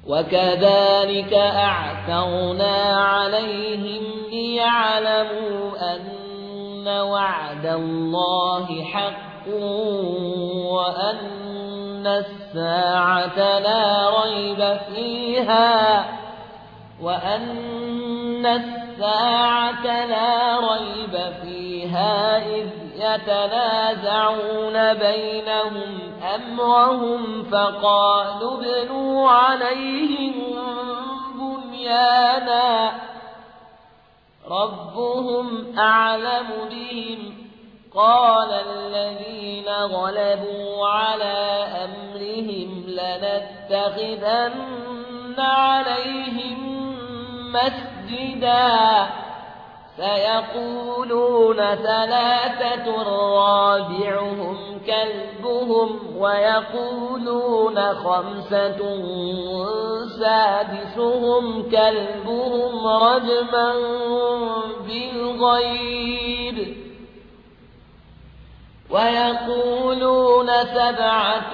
وكذلك أعثرنا عليهم ليعلموا أن وعد الله حق وأن الساعة لا ريب فيها إذ يتنازعون بينهم أمرهم فقالوا ابنوا عليهم بنيانا ربهم أعلم بهم قال الذين غلبوا على أمرهم لنتخذن عليهم مسجدا سيقولون ثلاثة رابعهم كلبهم ويقولون خمسة سادسهم كلبهم رجما بالغيب ويقولون سبعة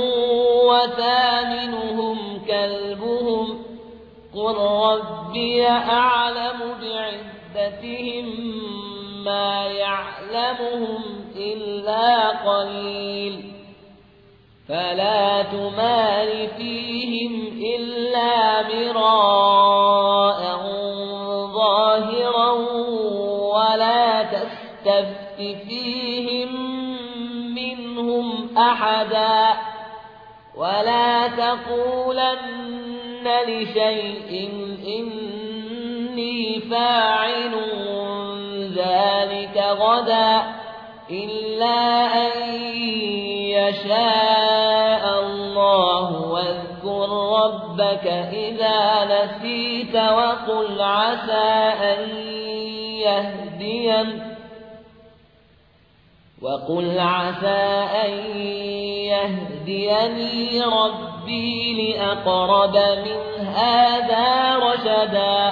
وثامنهم كلبهم قل ربي أعلم بعدتهم ما يعلمهم إلا قليل فلا تمار فيهم إلا مراء ظاهرا ولا تستفت فيهم منهم أحدا ولا تقولن لشيء إني فاعل ذلك غدا إلا أن يشاء الله واذكر ربك إذا نسيت وقل عسى أن يهديني ربي لأقرب من هذا رشدا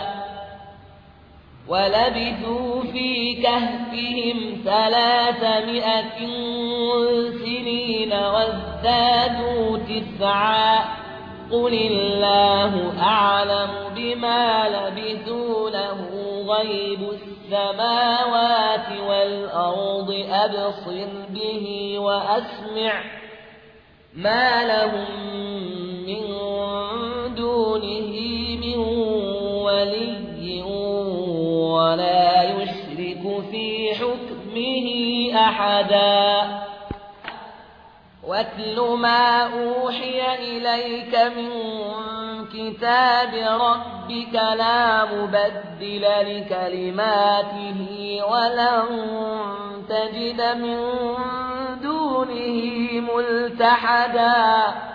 ولبثوا في كهفهم 300 سنين وازدادوا 9 قل الله أعلم بما لبثوا له غيب السماوات والأرض أبصر به وأسمع ما لهم من دونه من ولي ولا يشرك في حكمه أحدا واتل ما أوحي إليك من كتاب ربك لا مبدل لكلماته ولن تجد من دونه ملتحدا